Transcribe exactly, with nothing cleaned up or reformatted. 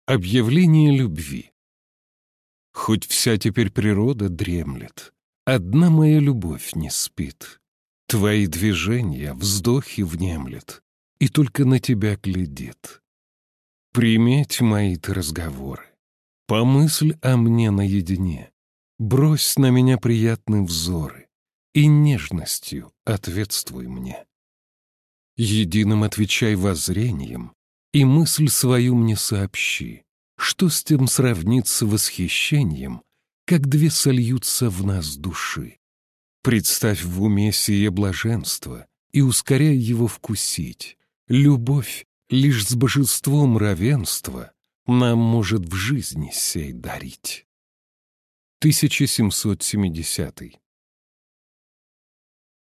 Объявление любви. Хоть вся теперь природа дремлет, одна моя любовь не спит. Твои движения, вздохи внемлет, и только на тебя глядит. Приметь мои ты разговоры, помысль о мне наедине, брось на меня приятные взоры и нежностью ответствуй мне. Единым отвечай воззрением, и мысль свою мне сообщи, что с тем сравнится восхищением, как две сольются в нас души. Представь в уме сие блаженство и ускоряй его вкусить. Любовь лишь с божеством равенства нам может в жизни сей дарить. тысяча семьсот семидесятый.